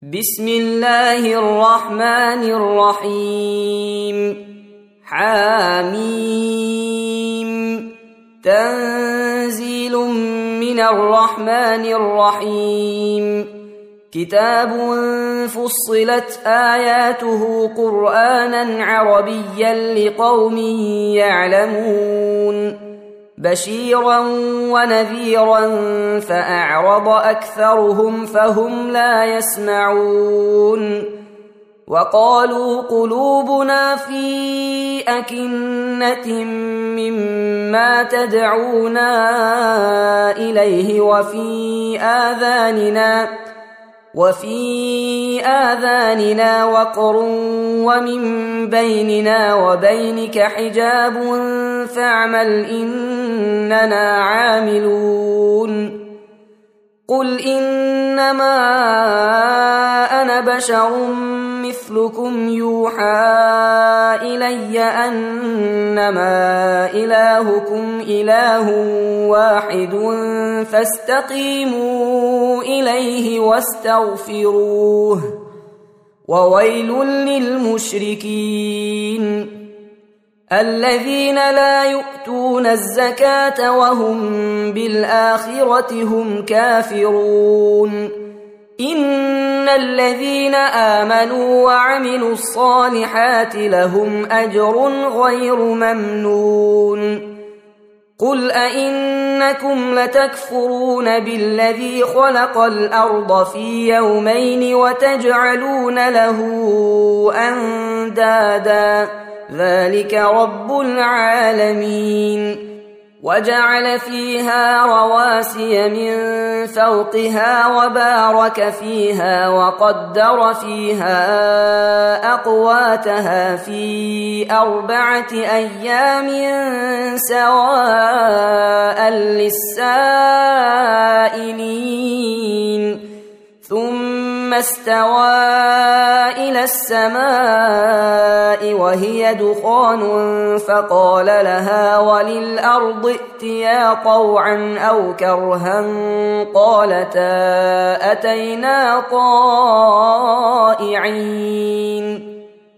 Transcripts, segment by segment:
بسم الله الرحمن الرحيم. حاميم. تنزيل من الرحمن الرحيم. كتاب فصلت آياته قرآنا عربيا لقوم يعلمون بشيرا ونذيرا فأعرض أكثرهم فهم لا يسمعون. وقالوا قلوبنا في أكنة مما تدعونا إليه وفي آذاننا وقر ومن بيننا وبينك حجاب فاعمل إننا عاملون. قل إنما أنا بشر مثلكم يوحى إلي أنما إلهكم إله واحد فاستقيموا إليه واستغفروه وويل للمشركين الذين لا يؤتون الزكاة وهم بالآخرة هم كافرون. إن الذين آمنوا وعملوا الصالحات لهم أجر غير ممنون. قل أئنكم لتكفرون بالذي خلق الأرض في يومين وتجعلون له أندادا ذلك رب العالمين. وجعل فيها رواسي من فوقها وبارك فيها وقدر فيها أقواتها في 4 أيام سواء للسائلين. ثم استوى إلى السماء وهي دخان فقال لها وللأرض ائتيا طوعا أو كرها قالتا أتينا طائعين.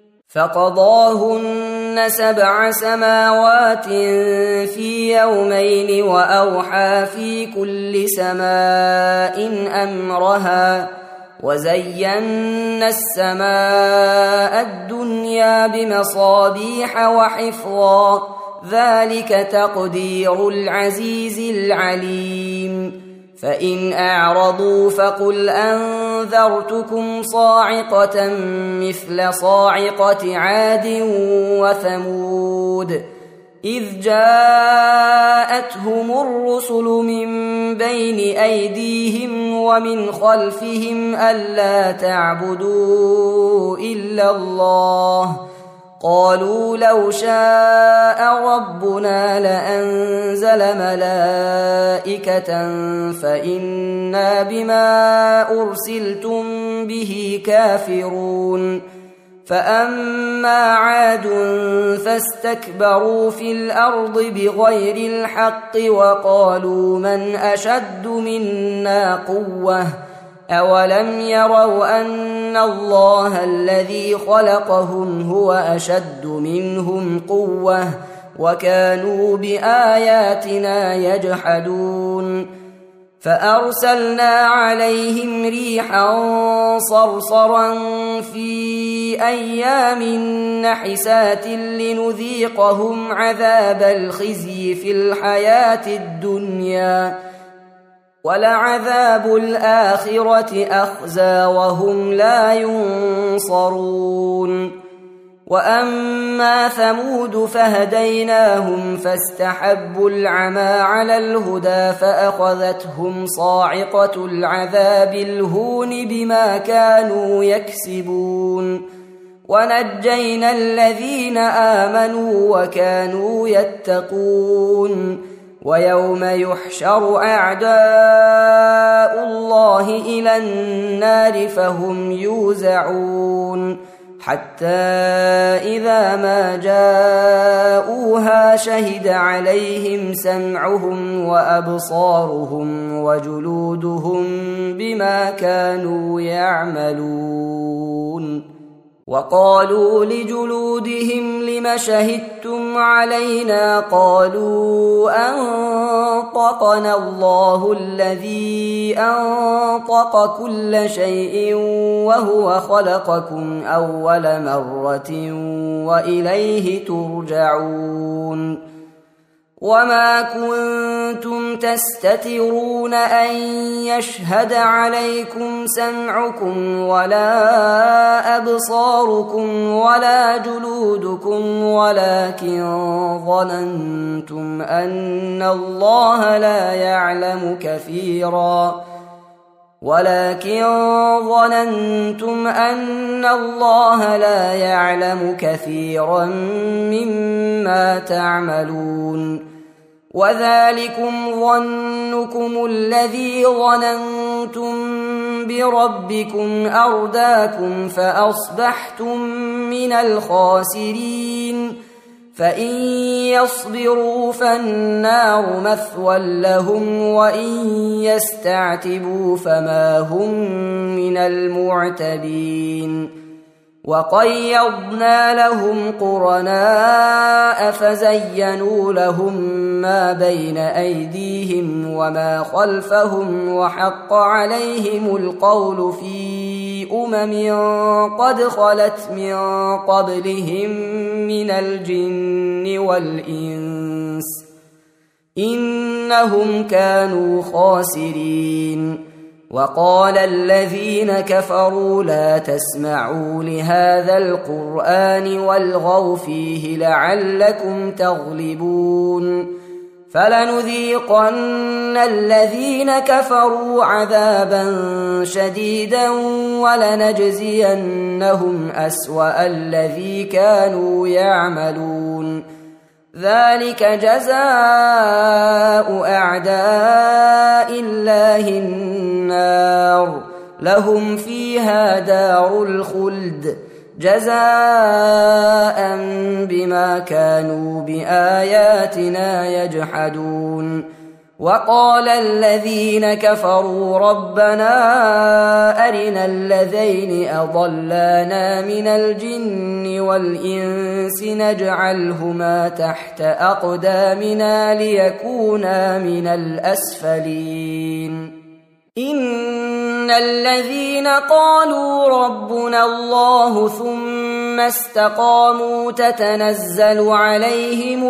فقضاهن 7 سماوات في يومين وأوحى في كل سماء أمرها وزينا السماء الدنيا بمصابيح وحفظا ذلك تقدير العزيز العليم. فإن أعرضوا فقل أنذرتكم صاعقة مثل صاعقة عاد وثمود إذ جاءتهم الرسل من بين أيديهم ومن خلفهم ألا تعبدوا إلا الله قالوا لو شاء ربنا لأنزل ملائكة فإنا بما أرسلتم به كافرون. فأما عاد فاستكبروا في الأرض بغير الحق وقالوا من أشد منا قوة أولم يروا أن الله الذي خلقهم هو أشد منهم قوة وكانوا بآياتنا يجحدون. فأرسلنا عليهم ريحا صرصرا في أيام نحسات لنذيقهم عذاب الخزي في الحياة الدنيا ولعذاب الآخرة أخزى وهم لا ينصرون. وأما ثمود فهديناهم فاستحبوا العمى على الهدى فأخذتهم صاعقة العذاب الهون بما كانوا يكسبون. ونجينا الذين آمنوا وكانوا يتقون. ويوم يحشر أعداء الله إلى النار فهم يوزعون حتى إذا ما جاءوها شهد عليهم سمعهم وأبصارهم وجلودهم بما كانوا يعملون. وقالوا لجلودهم لم شهدتم علينا؟ قالوا أنطقنا الله الذي أنطق كل شيء وهو خلقكم أول مرة وإليه ترجعون. وما كنتم تستترون أن يشهد عليكم سمعكم ولا أبصاركم ولا جلودكم ولكن ظننتم أن الله لا يعلم كثيرا مما تعملون. وذلكم ظنكم الذي ظننتم بربكم أرداكم فأصبحتم من الخاسرين. فإن يصبروا فالنار مثوى لهم وإن يستعتبوا فما هم من المعتبين. وقيضنا لهم قرناء فزينوا لهم ما بين أيديهم وما خلفهم وحق عليهم القول في قد خلت من قبلهم من الجن والإنس إنهم كانوا خاسرين. وقال الذين كفروا لا تسمعوا لهذا القرآن والغوا فيه لعلكم تغلبون. فلنذيقن الذين كفروا عذابا شديدا ولنجزينهم أسوأ الذي كانوا يعملون. ذلك جزاء أعداء الله النار لهم فيها دار الخلد جزاء بما كانوا بآياتنا يجحدون. وقال الذين كفروا ربنا أرنا الذين أضلانا من الجن والإنس نجعلهما تحت أقدامنا ليكونا من الأسفلين. إن الذين قالوا ربنا الله ثم استقاموا تتنزل عليهم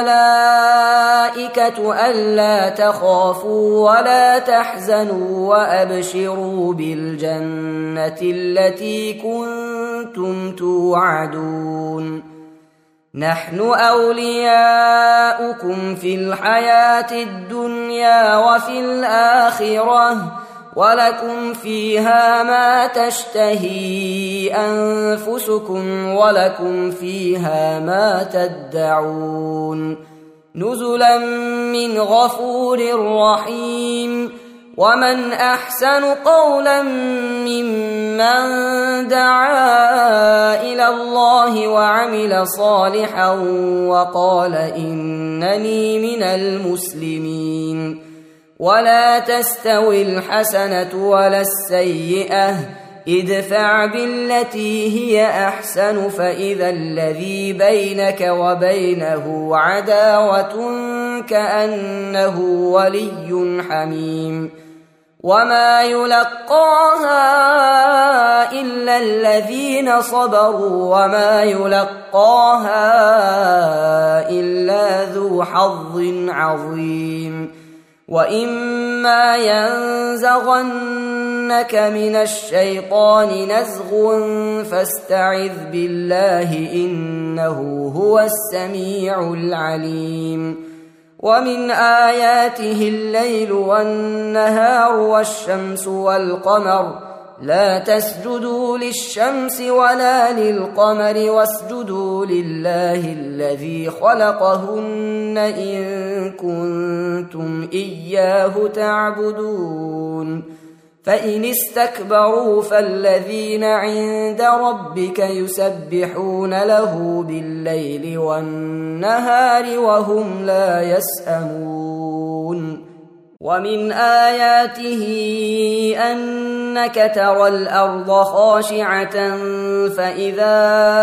الملائكة ألا تخافوا ولا تحزنوا وأبشروا بالجنة التي كنتم توعدون. نحن أولياؤكم في الحياة الدنيا وفي الآخرة ولكم فيها ما تشتهي أنفسكم ولكم فيها ما تدعون نزلا من غفور رحيم. ومن أحسن قولا ممن دعا إلى الله وعمل صالحا وقال إنني من المسلمين. ولا تستوي الحسنة ولا السيئة ادفع بالتي هي أحسن فإذا الذي بينك وبينه عداوة كأنه ولي حميم. وما يلقاها إلا الذين صبروا وما يلقاها إلا ذو حظ عظيم. وإما ينزغنك من الشيطان نزغ فاستعذ بالله إنه هو السميع العليم. ومن آياته الليل والنهار والشمس والقمر لا تسجدوا للشمس ولا للقمر واسجدوا لله الذي خلقهن إن كنتم إياه تعبدون. فإن استكبروا فالذين عند ربك يسبحون له بالليل والنهار وهم لا يسأمون ومن آياته أنك ترى الأرض خاشعة فإذا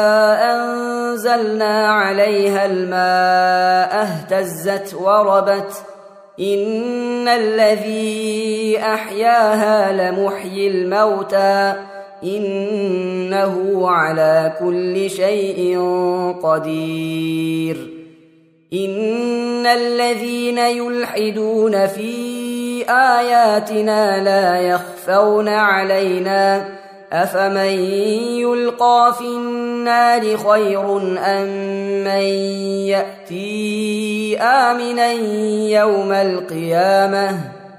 أنزلنا عليها الماء اهتزت وربت إن الذي أحياها لمحيي الموتى إنه على كل شيء قدير إن الذين يلحدون في آياتنا لا يخفون علينا أفمن يلقى في النار خير أم من يأتي آمنا يوم القيامة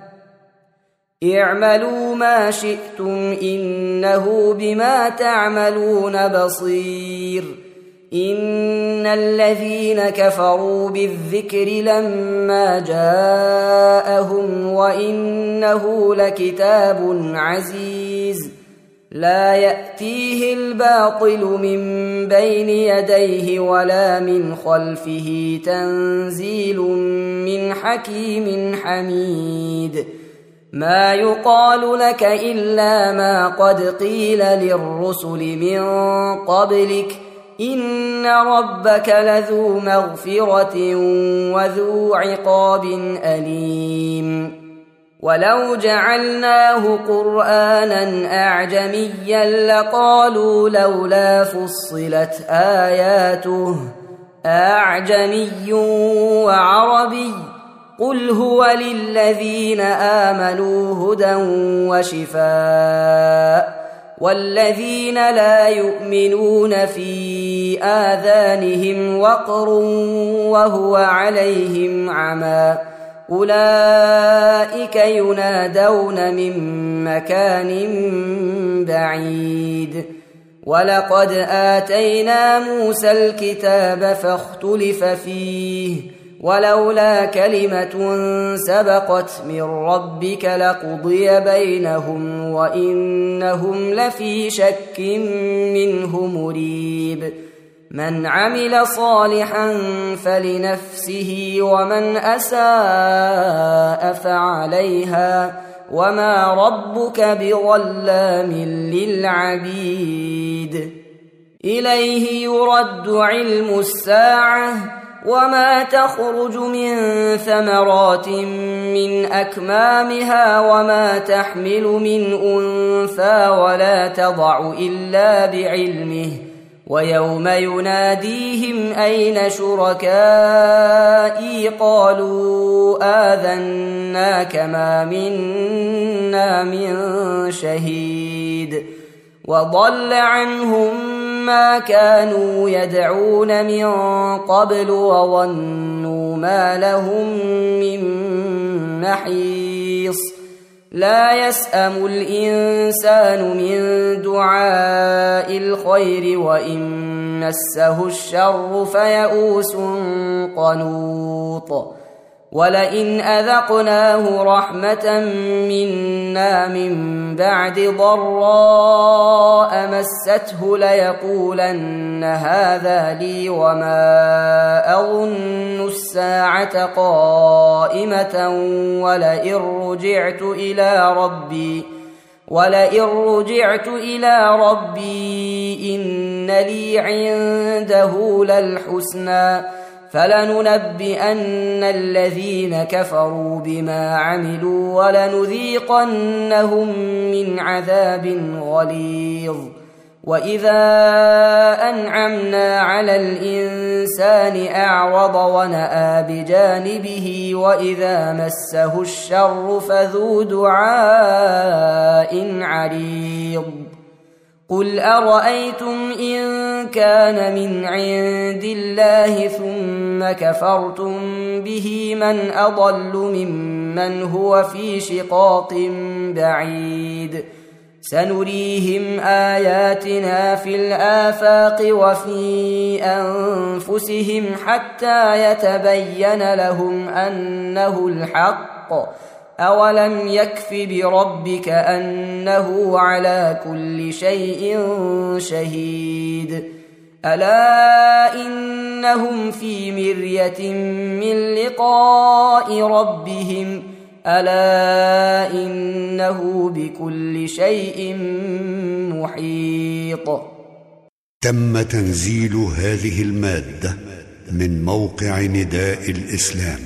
اعملوا ما شئتم إنه بما تعملون بصير إن الذين كفروا بالذكر لما جاءهم وإنه لكتاب عزيز لا يأتيه الباطل من بين يديه ولا من خلفه تنزيل من حكيم حميد ما يقال لك إلا ما قد قيل للرسل من قبلك إن ربك لذو مغفرة وذو عقاب أليم ولو جعلناه قرآنا أعجميا لقالوا لولا فصلت آياته أعجمي وعربي قل هو للذين آمنوا هدى وشفاء والذين لا يؤمنون في آذانهم وقر وهو عليهم عمى أولئك ينادون من مكان بعيد ولقد آتينا موسى الكتاب فاختلف فيه ولولا كلمة سبقت من ربك لقضي بينهم وإنهم لفي شك منه مريب من عمل صالحا فلنفسه ومن أساء فعليها وما ربك بظلام للعبيد إليه يرد علم الساعة وما تخرج من ثمرات من أكمامها وما تحمل من أنثى ولا تضع إلا بعلمه ويوم يناديهم أين شركائي قالوا آذناك ما منا من شهيد وضل عنهم ما كانوا يدعون من قبل وظنوا ما لهم من محيص لا يسأم الإنسان من دعاء الخير وإن مسه الشر فيئوس قنوط ولئن أذقناه رحمة منا من بعد ضراء مسته ليقولن هذا لي وما أظن الساعة قائمة ولئن رجعت إلى ربي إن لي عنده للحسنى فلننبئن الذين كفروا بما عملوا ولنذيقنهم من عذاب غليظ وإذا أنعمنا على الإنسان أعرض ونأى بجانبه وإذا مسه الشر فذو دعاء عريض قل أرأيتم إن كان من عند الله ثم كفرتم به من أضل ممن هو في شقاق بعيد سنريهم آياتنا في الآفاق وفي أنفسهم حتى يتبين لهم أنه الحق أولم يكف بربك أنه على كل شيء شهيد ألا إنهم في مرية من لقاء ربهم ألا إنه بكل شيء محيط. تم تنزيل هذه المادة من موقع نداء الإسلام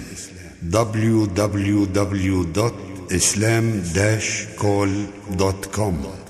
www.islam-call.com